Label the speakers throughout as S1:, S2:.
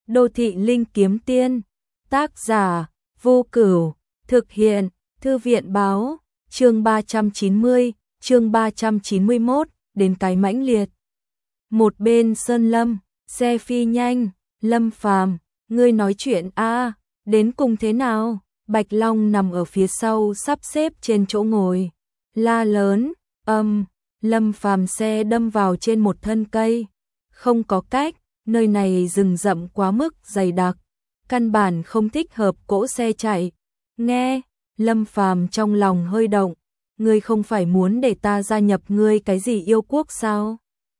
S1: Đô thị linh kiếm tiên, tác giả, Vô Cửu, thực hiện, Thư viện báo, chương 390, chương 391, đến cái mãnh liệt. Một bên sơn lâm, xe phi nhanh, Lâm Phàm, ngươi nói chuyện a, đến cùng thế nào? Bạch Long nằm ở phía sau sắp xếp trên chỗ ngồi, la lớn, Lâm Phàm xe đâm vào trên một thân cây, không có cách, nơi này rừng rậm quá mức dày đặc, căn bản không thích hợp cỗ xe chạy. Nghe, Lâm Phàm trong lòng hơi động, ngươi không phải muốn để ta gia nhập ngươi cái gì yêu quốc sao?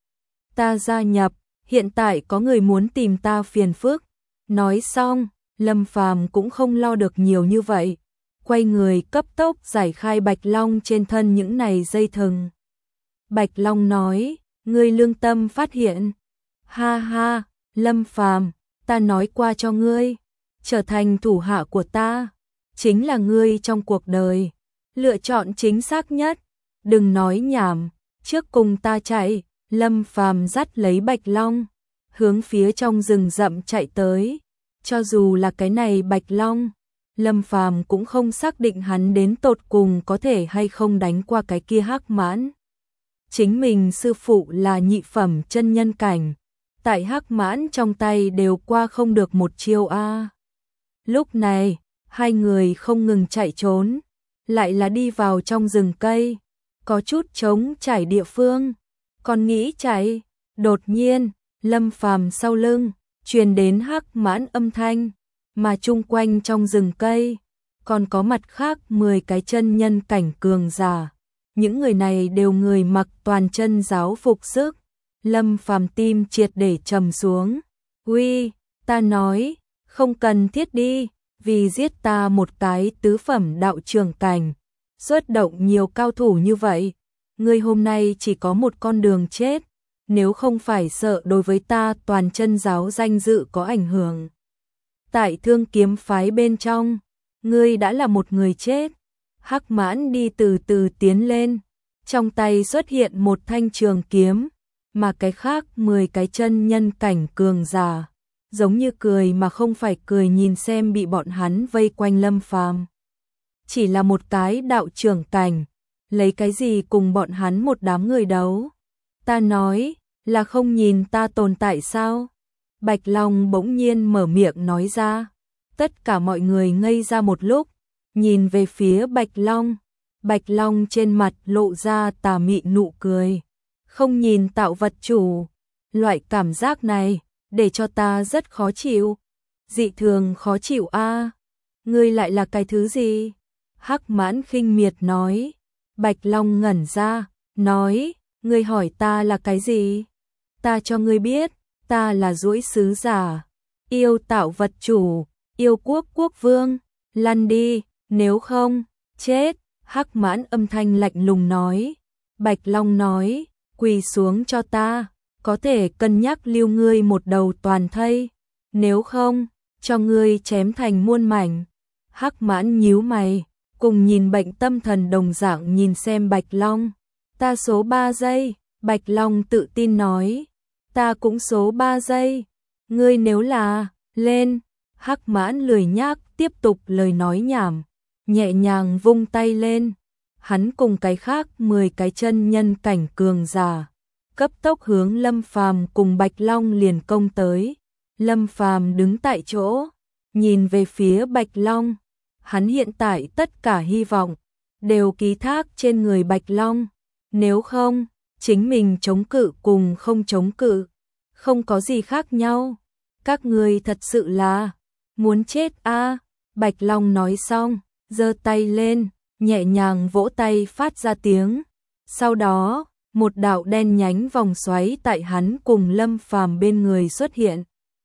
S1: Ta gia nhập, hiện tại có người muốn tìm ta phiền phức. Nói xong, Lâm Phàm cũng không lo được nhiều như vậy, quay người cấp tốc giải khai Bạch Long trên thân những này dây thừng. Bạch Long nói, ngươi lương tâm phát hiện. Ha ha, Lâm Phàm, ta nói qua cho ngươi, trở thành thủ hạ của ta, chính là ngươi trong cuộc đời, lựa chọn chính xác nhất, đừng nói nhảm, trước cùng ta chạy. Lâm Phàm dắt lấy Bạch Long, hướng phía trong rừng rậm chạy tới. Cho dù là cái này Bạch Long, Lâm Phàm cũng không xác định hắn đến tột cùng có thể hay không đánh qua cái kia Hắc Mãn. Chính mình sư phụ là nhị phẩm chân nhân cảnh, tại Hắc Mãn trong tay đều qua không được một chiêu a. Lúc này, hai người không ngừng chạy trốn, lại là đi vào trong rừng cây, có chút trống trải địa phương, còn nghĩ chạy. Đột nhiên, Lâm Phàm sau lưng truyền đến Hắc Mãn âm thanh, mà chung quanh trong rừng cây còn có mặt khác 10 cái chân nhân cảnh cường giả. Những người này đều người mặc toàn chân giáo phục sức. Lâm Phàm tim triệt để trầm xuống. Uy, ta nói, không cần thiết đi, vì giết ta một cái tứ phẩm đạo trưởng cảnh, xuất động nhiều cao thủ như vậy, ngươi hôm nay chỉ có một con đường chết, nếu không phải sợ đối với ta toàn chân giáo danh dự có ảnh hưởng. Tại Thương Kiếm phái bên trong, ngươi đã là một người chết. Hắc Mãn đi từ từ tiến lên, trong tay xuất hiện một thanh trường kiếm, mà cái khác 10 cái chân nhân cảnh cường giả, giống như cười mà không phải cười nhìn xem bị bọn hắn vây quanh Lâm Phàm. Chỉ là một cái đạo trưởng cảnh, lấy cái gì cùng bọn hắn một đám người đấu? Ta nói, là không nhìn ta tồn tại sao? Bạch Long bỗng nhiên mở miệng nói ra. Tất cả mọi người ngây ra một lúc, nhìn về phía Bạch Long. Bạch Long trên mặt lộ ra tà mị nụ cười. Không nhìn tạo vật chủ, loại cảm giác này để cho ta rất khó chịu. Dị thường khó chịu a. Ngươi lại là cái thứ gì? Hắc Mãn khinh miệt nói. Bạch Long ngẩn ra, nói, ngươi hỏi ta là cái gì? Ta cho ngươi biết, ta là duỗi sứ giả, yêu tạo vật chủ, yêu quốc quốc vương, lăn đi, nếu không, chết. Hắc Mãn âm thanh lạnh lùng nói. Bạch Long nói, quỳ xuống cho ta, có thể cân nhắc lưu ngươi một đầu toàn thây, nếu không, cho ngươi chém thành muôn mảnh. Hắc Mãn nhíu mày, cùng nhìn bệnh tâm thần đồng dạng nhìn xem Bạch Long. Ta số 3 giây, Bạch Long tự tin nói. Ta cũng số 3 giây, ngươi nếu là, lên. Hắc Mãn lười nhác tiếp tục lời nói nhảm, nhẹ nhàng vung tay lên. Hắn cùng cái khác 10 cái chân nhân cảnh cường giả, cấp tốc hướng Lâm Phàm cùng Bạch Long liền công tới. Lâm Phàm đứng tại chỗ, nhìn về phía Bạch Long. Hắn hiện tại tất cả hy vọng đều ký thác trên người Bạch Long, nếu không, chính mình chống cự cùng không chống cự, không có gì khác nhau. Các ngươi thật sự là muốn chết a. Bạch Long nói xong, giơ tay lên, nhẹ nhàng vỗ tay phát ra tiếng. Sau đó, một đạo đen nhánh vòng xoáy tại hắn cùng Lâm Phàm bên người xuất hiện.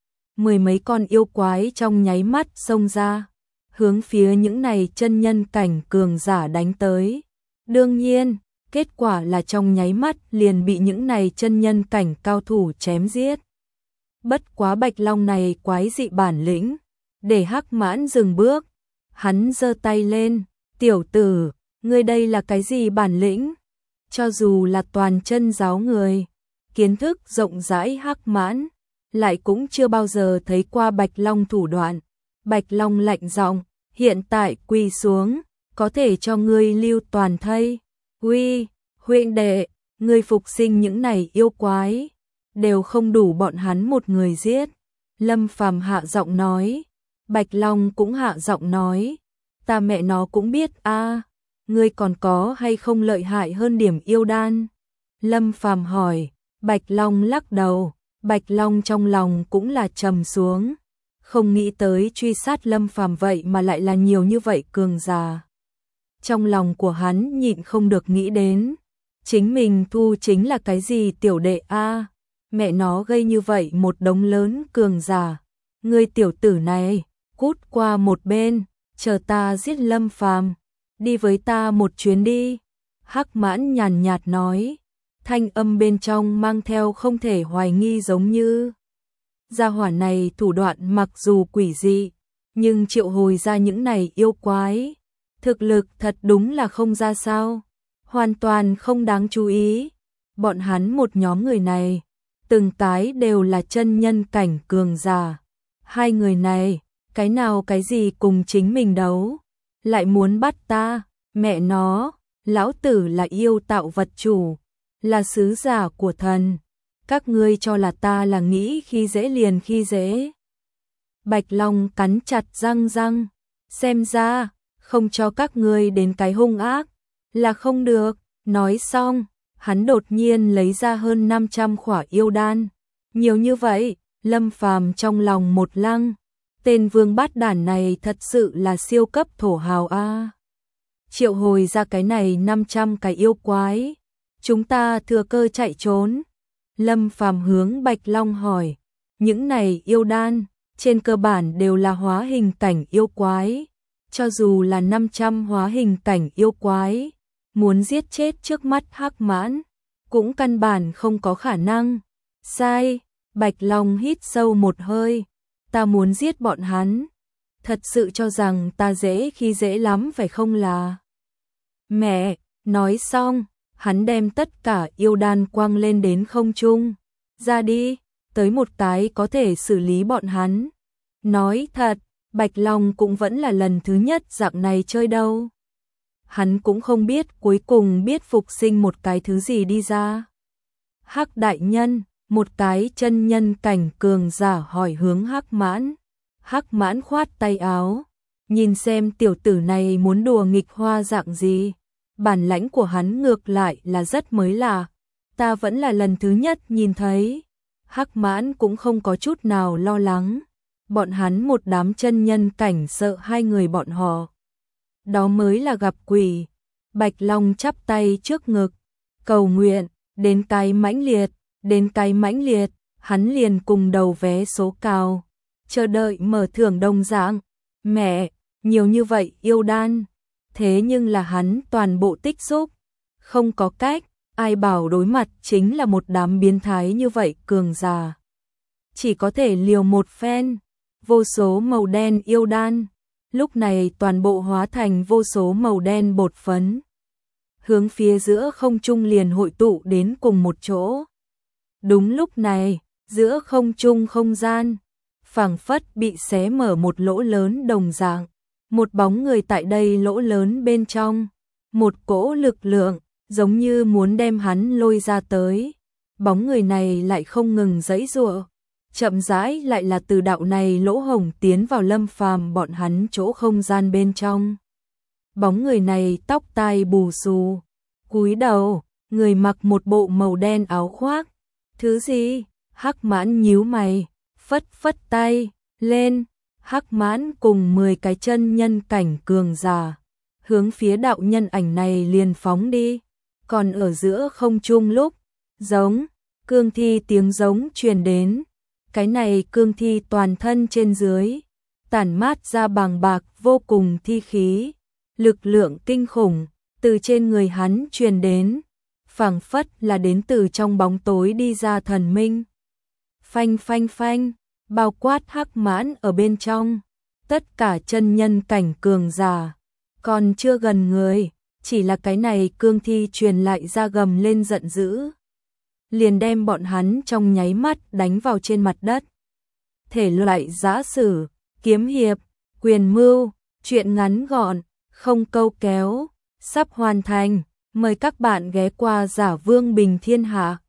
S1: 10 mấy con yêu quái trong nháy mắt xông ra, hướng phía những này chân nhân cảnh cường giả đánh tới. Đương nhiên, kết quả là trong nháy mắt liền bị những này chân nhân cảnh cao thủ chém giết. Bất quá Bạch Long này quái dị bản lĩnh, để Hắc Mãn dừng bước. Hắn giơ tay lên, tiểu tử, ngươi đây là cái gì bản lĩnh? Cho dù là toàn chân giáo người, kiến thức rộng rãi Hắc Mãn, lại cũng chưa bao giờ thấy qua Bạch Long thủ đoạn. Bạch Long lạnh giọng, hiện tại quỳ xuống, có thể cho ngươi lưu toàn thây. Uy, huynh đệ, ngươi phục sinh những này yêu quái, đều không đủ bọn hắn một người giết. Lâm Phàm hạ giọng nói, Bạch Long cũng hạ giọng nói, ta mẹ nó cũng biết a, ngươi còn có hay không lợi hại hơn điểm yêu đan? Lâm Phàm hỏi, Bạch Long lắc đầu, Bạch Long trong lòng cũng là trầm xuống, không nghĩ tới truy sát Lâm Phàm vậy mà lại là nhiều như vậy cường giả. Trong lòng của hắn nhịn không được nghĩ đến, chính mình thu chính là cái gì tiểu đệ a, mẹ nó gây như vậy một đống lớn cường giả. Ngươi tiểu tử này, cút qua một bên, chờ ta giết Lâm Phàm, đi với ta một chuyến đi. Hắc Mãn nhàn nhạt nói, thanh âm bên trong mang theo không thể hoài nghi giống như. Gia hỏa này thủ đoạn mặc dù quỷ dị, nhưng triệu hồi ra những này yêu quái, thực lực thật đúng là không ra sao, hoàn toàn không đáng chú ý. Bọn hắn một nhóm người này, từng cái đều là chân nhân cảnh cường giả. Hai người này, cái nào cái gì cùng chính mình đấu, lại muốn bắt ta, mẹ nó, lão tử là yêu tạo vật chủ, là sứ giả của thần, các ngươi cho là ta là nghĩ khi dễ liền khi dễ. Bạch Long cắn chặt răng, xem ra, không cho các ngươi đến cái hung ác, là không được. Nói xong, hắn đột nhiên lấy ra hơn 500 khỏa yêu đan. Nhiều như vậy, Lâm Phàm trong lòng một lăng, tên vương bát đản này thật sự là siêu cấp thổ hào a. Triệu hồi ra cái này 500 cái yêu quái, chúng ta thừa cơ chạy trốn. Lâm Phàm hướng Bạch Long hỏi, những này yêu đan, trên cơ bản đều là hóa hình cảnh yêu quái, cho dù là 500 hóa hình cảnh yêu quái, muốn giết chết trước mắt Hắc Mãn, cũng căn bản không có khả năng. Sai, Bạch Long hít sâu một hơi, ta muốn giết bọn hắn, thật sự cho rằng ta dễ khi dễ lắm phải không là? Mẹ, nói xong, hắn đem tất cả yêu đan quăng lên đến không trung, ra đi, tới một cái có thể xử lý bọn hắn. Nói thật, Bạch Long cũng vẫn là lần thứ nhất dạng này chơi đâu. Hắn cũng không biết cuối cùng biết phục sinh một cái thứ gì đi ra. Hắc đại nhân, một cái chân nhân cảnh cường giả hỏi hướng Hắc Mãn. Hắc Mãn khoát tay áo, nhìn xem tiểu tử này muốn đùa nghịch hoa dạng gì. Bản lãnh của hắn ngược lại là rất mới lạ, ta vẫn là lần thứ nhất nhìn thấy. Hắc Mãn cũng không có chút nào lo lắng, bọn hắn một đám chân nhân cảnh sợ hai người bọn họ. Đó mới là gặp quỷ. Bạch Long chắp tay trước ngực, cầu nguyện, đến cái mãnh liệt, đến cái mãnh liệt, hắn liền cùng đầu vé số cao, chờ đợi mở thưởng đồng dạng. Mẹ, nhiều như vậy yêu đan, thế nhưng là hắn toàn bộ tích xúc, không có cách, ai bảo đối mặt chính là một đám biến thái như vậy cường giả. Chỉ có thể liều một phen, vô số màu đen yêu đan, lúc này toàn bộ hóa thành vô số màu đen bột phấn. Hướng phía giữa không trung liền hội tụ đến cùng một chỗ. Đúng lúc này, giữa không trung không gian, phảng phất bị xé mở một lỗ lớn đồng dạng. Một bóng người tại đây lỗ lớn bên trong, một cỗ lực lượng, giống như muốn đem hắn lôi ra tới. Bóng người này lại không ngừng giãy giụa, chậm rãi lại là từ đạo này lỗ hổng tiến vào Lâm Phàm bọn hắn chỗ không gian bên trong. Bóng người này tóc tai bù xù, cúi đầu, người mặc một bộ màu đen áo khoác. Thứ gì? Hắc Mãn nhíu mày, phất phất tay, lên. Hắc Mãn cùng 10 cái chân nhân cảnh cường giả, hướng phía đạo nhân ảnh này liền phóng đi. Còn ở giữa không trung lúc, giống, cương thi tiếng giống truyền đến. Cái này cương thi toàn thân trên dưới, tản mát ra bàng bạc vô cùng thi khí, lực lượng kinh khủng, từ trên người hắn truyền đến, phảng phất là đến từ trong bóng tối đi ra thần minh. Phanh phanh phanh, bao quát Hắc Mãn ở bên trong, tất cả chân nhân cảnh cường giả, còn chưa gần người, chỉ là cái này cương thi truyền lại ra gầm lên giận dữ. liền đem bọn hắn trong nháy mắt đánh vào trên mặt đất. Thể loại giã sử, kiếm hiệp, quyền mưu, truyện ngắn gọn, không câu kéo, sắp hoàn thành. Mời các bạn ghé qua Giả Vương Bình Thiên Hạ.